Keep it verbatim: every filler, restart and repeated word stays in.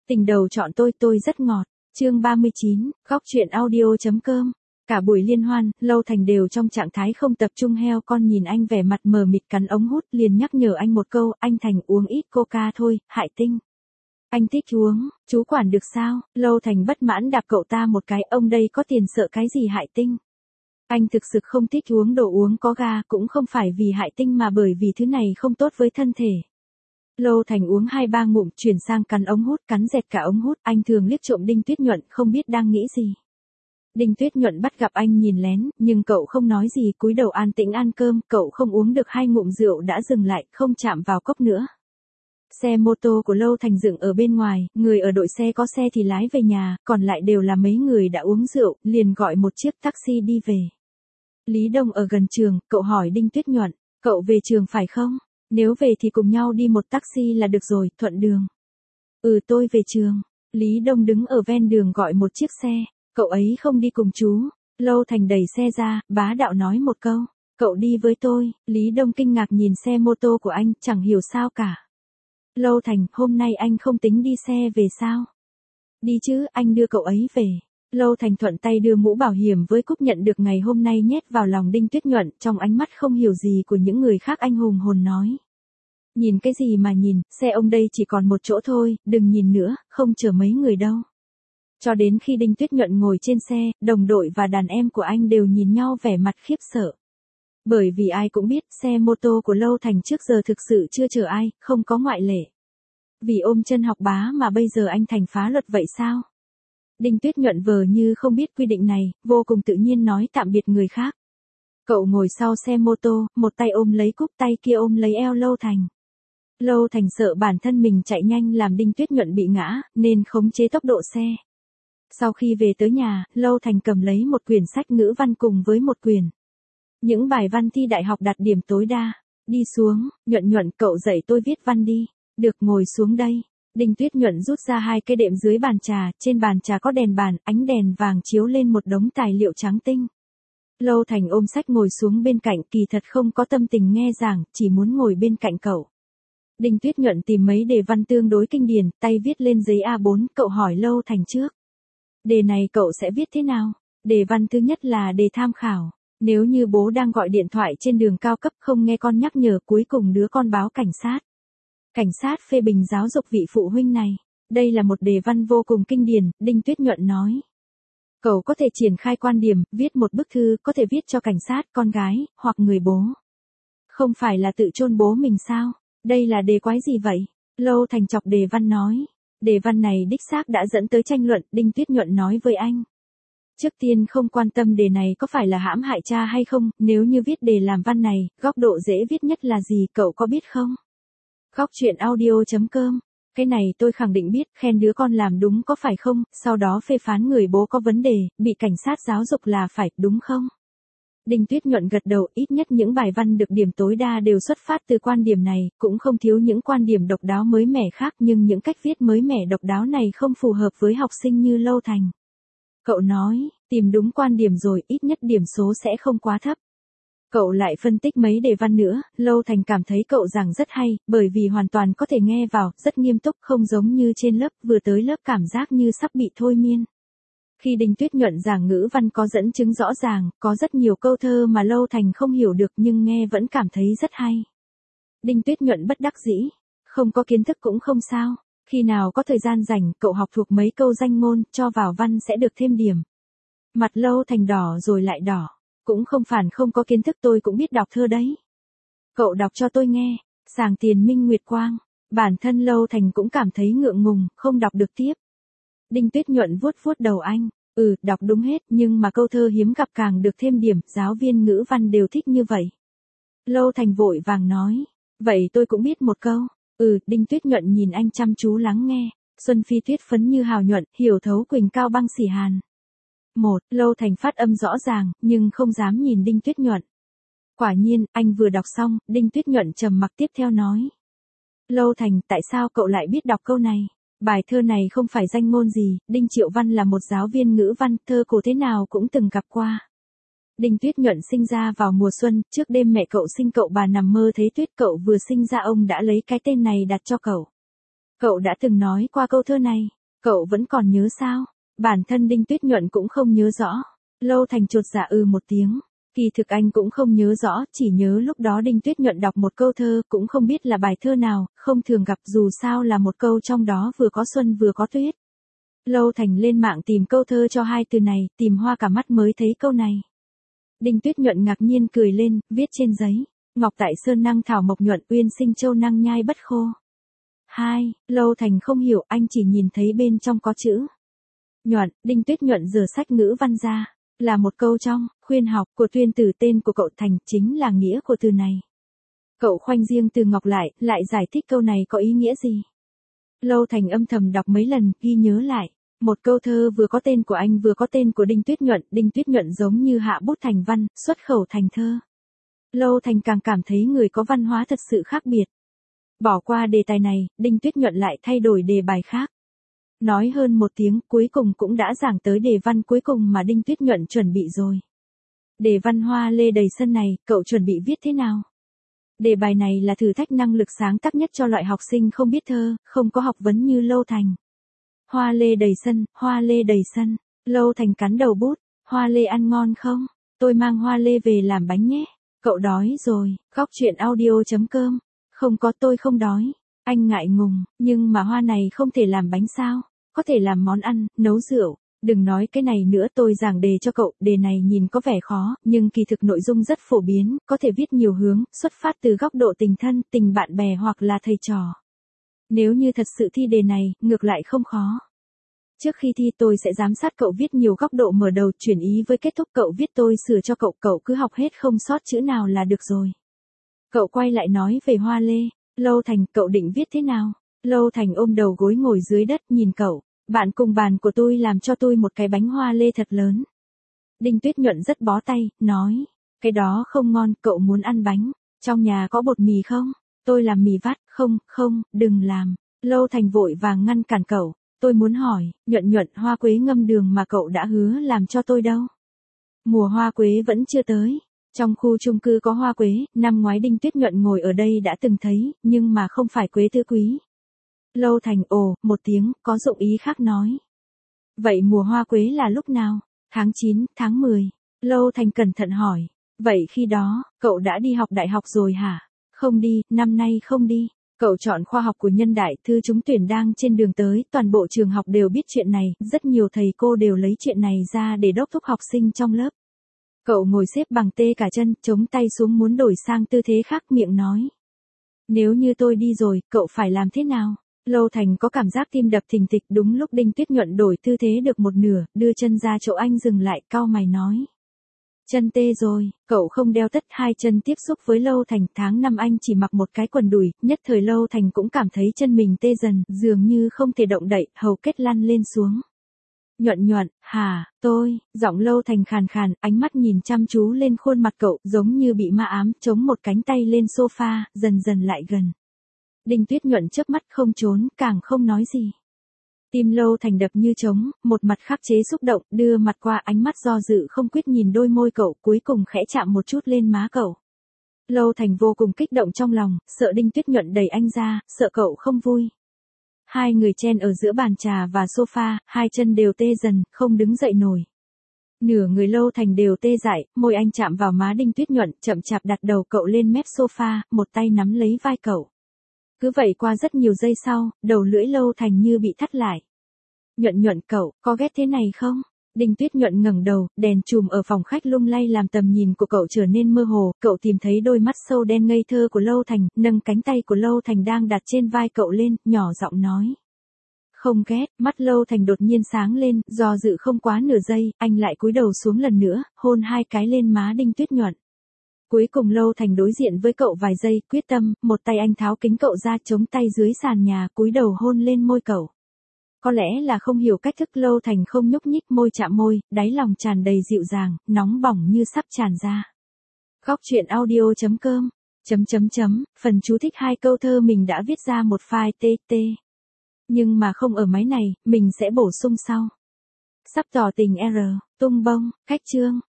Tình đầu chọn tôi, tôi rất ngọt. Chương ba mươi chín, góc truyện audio.com. Cả buổi liên hoan, Lâu Thành đều trong trạng thái không tập trung. Heo con nhìn anh vẻ mặt mờ mịt cắn ống hút, liền nhắc nhở anh một câu, anh Thành uống ít coca thôi, hại tinh. Anh thích uống, chú quản được sao? Lâu Thành bất mãn đạp cậu ta một cái, ông đây có tiền sợ cái gì hại tinh. Anh thực sự không thích uống đồ uống có ga, cũng không phải vì hại tinh mà bởi vì thứ này không tốt với thân thể. Lâu Thành uống hai ba ngụm, chuyển sang cắn ống hút, cắn dẹt cả ống hút. Anh thường liếc trộm Đinh Tuyết Nhuận, không biết đang nghĩ gì. Đinh Tuyết Nhuận bắt gặp anh nhìn lén, nhưng cậu không nói gì, cúi đầu an tĩnh ăn cơm. Cậu không uống được hai ngụm rượu đã dừng lại, không chạm vào cốc nữa. Xe mô tô của Lâu Thành dựng ở bên ngoài, người ở đội xe có xe thì lái về nhà, còn lại đều là mấy người đã uống rượu, liền gọi một chiếc taxi đi về. Lý Đông ở gần trường, cậu hỏi Đinh Tuyết Nhuận, cậu về trường phải không? Nếu về thì cùng nhau đi một taxi là được rồi, thuận đường. Ừ, tôi về trường. Lý Đông đứng ở ven đường gọi một chiếc xe, cậu ấy không đi cùng chú. Lâu Thành đẩy xe ra, bá đạo nói một câu, cậu đi với tôi. Lý Đông kinh ngạc nhìn xe mô tô của anh, chẳng hiểu sao cả. Lâu Thành, hôm nay anh không tính đi xe về sao? Đi chứ, anh đưa cậu ấy về. Lâu Thành thuận tay đưa mũ bảo hiểm với cúp nhận được ngày hôm nay nhét vào lòng Đinh Tuyết Nhuận, trong ánh mắt không hiểu gì của những người khác anh hùng hồn nói. Nhìn cái gì mà nhìn, xe ông đây chỉ còn một chỗ thôi, đừng nhìn nữa, không chở mấy người đâu. Cho đến khi Đinh Tuyết Nhuận ngồi trên xe, đồng đội và đàn em của anh đều nhìn nhau vẻ mặt khiếp sợ. Bởi vì ai cũng biết, xe mô tô của Lâu Thành trước giờ thực sự chưa chở ai, không có ngoại lệ. Vì ôm chân học bá mà bây giờ anh thành phá luật vậy sao? Đinh Tuyết Nhuận vờ như không biết quy định này, vô cùng tự nhiên nói tạm biệt người khác. Cậu ngồi sau xe mô tô, một tay ôm lấy cúp, tay kia ôm lấy eo Lâu Thành. Lâu Thành sợ bản thân mình chạy nhanh làm Đinh Tuyết Nhuận bị ngã, nên khống chế tốc độ xe. Sau khi về tới nhà, Lâu Thành cầm lấy một quyển sách ngữ văn cùng với một quyển. Những bài văn thi đại học đạt điểm tối đa. Đi xuống, Nhuận Nhuận cậu dạy tôi viết văn đi. Được, ngồi xuống đây. Đinh Tuyết Nhuận rút ra hai cây đệm dưới bàn trà, trên bàn trà có đèn bàn, ánh đèn vàng chiếu lên một đống tài liệu trắng tinh. Lâu Thành ôm sách ngồi xuống bên cạnh, kỳ thật không có tâm tình nghe giảng, chỉ muốn ngồi bên cạnh cậu. Đinh Tuyết Nhuận tìm mấy đề văn tương đối kinh điển, tay viết lên giấy A bốn, cậu hỏi Lâu Thành trước. Đề này cậu sẽ viết thế nào? Đề văn thứ nhất là đề tham khảo. Nếu như bố đang gọi điện thoại trên đường cao cấp không nghe con nhắc nhở, cuối cùng đứa con báo cảnh sát. Cảnh sát phê bình giáo dục vị phụ huynh này. Đây là một đề văn vô cùng kinh điển, Đinh Tuyết Nhuận nói. Cậu có thể triển khai quan điểm, viết một bức thư, có thể viết cho cảnh sát, con gái, hoặc người bố. Không phải là tự chôn bố mình sao? Đây là đề quái gì vậy? Lâu Thành chọc đề văn nói. Đề văn này đích xác đã dẫn tới tranh luận, Đinh Tuyết Nhuận nói với anh. Trước tiên không quan tâm đề này có phải là hãm hại cha hay không, nếu như viết đề làm văn này, góc độ dễ viết nhất là gì, cậu có biết không? Góc truyện audio.com. Cái này tôi khẳng định biết, khen đứa con làm đúng có phải không, sau đó phê phán người bố có vấn đề, bị cảnh sát giáo dục là phải, đúng không? Đinh Tuyết Nhuận gật đầu, ít nhất những bài văn được điểm tối đa đều xuất phát từ quan điểm này, cũng không thiếu những quan điểm độc đáo mới mẻ khác, nhưng những cách viết mới mẻ độc đáo này không phù hợp với học sinh như Lâu Thành. Cậu nói, tìm đúng quan điểm rồi, ít nhất điểm số sẽ không quá thấp. Cậu lại phân tích mấy đề văn nữa, Lâu Thành cảm thấy cậu giảng rất hay, bởi vì hoàn toàn có thể nghe vào, rất nghiêm túc, không giống như trên lớp, vừa tới lớp cảm giác như sắp bị thôi miên. Khi Đinh Tuyết Nhuận giảng ngữ văn có dẫn chứng rõ ràng, có rất nhiều câu thơ mà Lâu Thành không hiểu được nhưng nghe vẫn cảm thấy rất hay. Đinh Tuyết Nhuận bất đắc dĩ, không có kiến thức cũng không sao, khi nào có thời gian rảnh, cậu học thuộc mấy câu danh ngôn, cho vào văn sẽ được thêm điểm. Mặt Lâu Thành đỏ rồi lại đỏ, cũng không phản không có kiến thức, tôi cũng biết đọc thơ đấy. Cậu đọc cho tôi nghe, Sàng Tiền Minh Nguyệt Quang, bản thân Lâu Thành cũng cảm thấy ngượng ngùng, không đọc được tiếp. Đinh Tuyết Nhuận vuốt vuốt đầu anh, ừ, đọc đúng hết, nhưng mà câu thơ hiếm gặp càng được thêm điểm, giáo viên ngữ văn đều thích như vậy. Lâu Thành vội vàng nói, vậy tôi cũng biết một câu, ừ, Đinh Tuyết Nhuận nhìn anh chăm chú lắng nghe, Xuân Phi tuyết phấn như hào nhuận, hiểu thấu quỳnh cao băng xỉ hàn. Một, Lâu Thành phát âm rõ ràng, nhưng không dám nhìn Đinh Tuyết Nhuận. Quả nhiên, anh vừa đọc xong, Đinh Tuyết Nhuận trầm mặc tiếp theo nói. Lâu Thành, tại sao cậu lại biết đọc câu này? Bài thơ này không phải danh ngôn gì, Đinh Triệu Văn là một giáo viên ngữ văn, thơ cổ thế nào cũng từng gặp qua. Đinh Tuyết Nhuận sinh ra vào mùa xuân, trước đêm mẹ cậu sinh cậu bà nằm mơ thấy tuyết, cậu vừa sinh ra ông đã lấy cái tên này đặt cho cậu. Cậu đã từng nói qua câu thơ này, Cậu vẫn còn nhớ sao? Bản thân Đinh Tuyết Nhuận cũng không nhớ rõ. Lâu Thành chột dạ ừ một tiếng. Kỳ thực anh cũng không nhớ rõ, chỉ nhớ lúc đó Đinh Tuyết Nhuận đọc một câu thơ, cũng không biết là bài thơ nào, không thường gặp, dù sao là một câu trong đó vừa có xuân vừa có tuyết. Lâu Thành lên mạng tìm câu thơ cho hai từ này, tìm hoa cả mắt mới thấy câu này. Đinh Tuyết Nhuận ngạc nhiên cười lên, viết trên giấy. Ngọc tại sơn năng thảo mộc nhuận, uyên sinh châu năng nhai bất khô. Hai, Lâu Thành không hiểu, anh chỉ nhìn thấy bên trong có chữ nhuận. Đinh Tuyết Nhuận giở sách ngữ văn ra, là một câu trong khuyên học của tuyên tử, tên của cậu Thành chính là nghĩa của từ này. Cậu khoanh riêng từ Ngọc lại, lại giải thích câu này có ý nghĩa gì. Lâu Thành âm thầm đọc mấy lần, ghi nhớ lại. Một câu thơ vừa có tên của anh vừa có tên của Đinh Tuyết Nhuận, Đinh Tuyết Nhuận giống như hạ bút thành văn, xuất khẩu thành thơ. Lâu Thành càng cảm thấy người có văn hóa thật sự khác biệt. Bỏ qua đề tài này, Đinh Tuyết Nhuận lại thay đổi đề bài khác. Nói hơn một tiếng, cuối cùng cũng đã giảng tới đề văn cuối cùng mà Đinh Tuyết Nhuận chuẩn bị rồi. Đề văn hoa lê đầy sân này, cậu chuẩn bị viết thế nào? Đề bài này là thử thách năng lực sáng tác nhất cho loại học sinh không biết thơ, không có học vấn như Lâu Thành. Hoa lê đầy sân, hoa lê đầy sân. Lâu Thành cắn đầu bút. Hoa lê ăn ngon không? Tôi mang hoa lê về làm bánh nhé. Cậu đói rồi. Góc chuyện audio chấm com. Không có, tôi không đói. Anh ngại ngùng, nhưng mà hoa này không thể làm bánh sao? Có thể làm món ăn, nấu rượu. Đừng nói cái này nữa, tôi giảng đề cho cậu, đề này nhìn có vẻ khó, nhưng kỳ thực nội dung rất phổ biến, có thể viết nhiều hướng, xuất phát từ góc độ tình thân, tình bạn bè hoặc là thầy trò. Nếu như thật sự thi đề này, ngược lại không khó. Trước khi thi tôi sẽ giám sát cậu viết nhiều góc độ, mở đầu, chuyển ý với kết thúc, cậu viết tôi sửa cho cậu, cậu cứ học hết không sót chữ nào là được rồi. Cậu quay lại nói về hoa lê. Lâu Thành, cậu định viết thế nào? Lâu Thành ôm đầu gối ngồi dưới đất nhìn cậu. Bạn cùng bàn của tôi làm cho tôi một cái bánh hoa lê thật lớn. Đinh Tuyết Nhuận rất bó tay, nói. Cái đó không ngon, cậu muốn ăn bánh. Trong nhà có bột mì không? Tôi làm mì vắt, không, không, đừng làm. Lâu Thành vội vàng ngăn cản cậu. Tôi muốn hỏi, Nhuận Nhuận, hoa quế ngâm đường mà cậu đã hứa làm cho tôi đâu? Mùa hoa quế vẫn chưa tới. Trong khu chung cư có hoa quế, năm ngoái Đinh Tuyết Nhuận ngồi ở đây đã từng thấy, nhưng mà không phải quế tứ quý. Lâu Thành ồ, một tiếng, có dụng ý khác nói. Vậy mùa hoa quế là lúc nào? Tháng chín, tháng mười. Lâu Thành cẩn thận hỏi. Vậy khi đó, cậu đã đi học đại học rồi hả? Không đi, năm nay không đi. Cậu chọn khoa học của nhân đại, thư trúng tuyển đang trên đường tới, toàn bộ trường học đều biết chuyện này, rất nhiều thầy cô đều lấy chuyện này ra để đốc thúc học sinh trong lớp. Cậu ngồi xếp bằng tê cả chân, chống tay xuống muốn đổi sang tư thế khác, miệng nói. Nếu như tôi đi rồi, cậu phải làm thế nào? Lâu Thành có cảm giác tim đập thình thịch, đúng lúc Đinh Tuyết Nhuận đổi tư thế được một nửa, đưa chân ra chỗ anh dừng lại, cau mày nói. Chân tê rồi, cậu không đeo tất, hai chân tiếp xúc với Lâu Thành, tháng năm anh chỉ mặc một cái quần đùi, nhất thời Lâu Thành cũng cảm thấy chân mình tê dần, dường như không thể động đậy, hầu kết lăn lên xuống. Nhuận Nhuận, hả, tôi, giọng Lâu Thành khàn khàn, ánh mắt nhìn chăm chú lên khuôn mặt cậu, giống như bị ma ám, chống một cánh tay lên sofa, dần dần lại gần. Đinh Tuyết Nhuận chớp mắt không trốn, càng không nói gì. Tim Lâu Thành đập như trống, một mặt khắc chế xúc động, đưa mặt qua, ánh mắt do dự không quyết nhìn đôi môi cậu, cuối cùng khẽ chạm một chút lên má cậu. Lâu Thành vô cùng kích động trong lòng, sợ Đinh Tuyết Nhuận đẩy anh ra, sợ cậu không vui. Hai người chen ở giữa bàn trà và sofa, hai chân đều tê dần, không đứng dậy nổi. Nửa người Lâu Thành đều tê dại, môi anh chạm vào má Đinh Tuyết Nhuận, chậm chạp đặt đầu cậu lên mép sofa, một tay nắm lấy vai cậu. Cứ vậy qua rất nhiều giây sau, đầu lưỡi Lâu Thành như bị thắt lại. Nhuận Nhuận, cậu, có ghét thế này không? Đinh Tuyết Nhuận ngẩng đầu, đèn chùm ở phòng khách lung lay làm tầm nhìn của cậu trở nên mơ hồ, cậu tìm thấy đôi mắt sâu đen ngây thơ của Lâu Thành, nâng cánh tay của Lâu Thành đang đặt trên vai cậu lên, nhỏ giọng nói. Không ghét, mắt Lâu Thành đột nhiên sáng lên, do dự không quá nửa giây, anh lại cúi đầu xuống lần nữa, hôn hai cái lên má Đinh Tuyết Nhuận. Cuối cùng Lâu Thành đối diện với cậu vài giây, quyết tâm, một tay anh tháo kính cậu ra, chống tay dưới sàn nhà, cúi đầu hôn lên môi cậu. Có lẽ là không hiểu cách thức, Lâu Thành không nhúc nhích, môi chạm môi, đáy lòng tràn đầy dịu dàng, nóng bỏng như sắp tràn ra. Góc chuyện audio chấm com, chấm chấm chấm, phần chú thích hai câu thơ mình đã viết ra một file tê tê. Nhưng mà không ở máy này, mình sẽ bổ sung sau. Sắp tỏ tình R, tung bông, cách chương.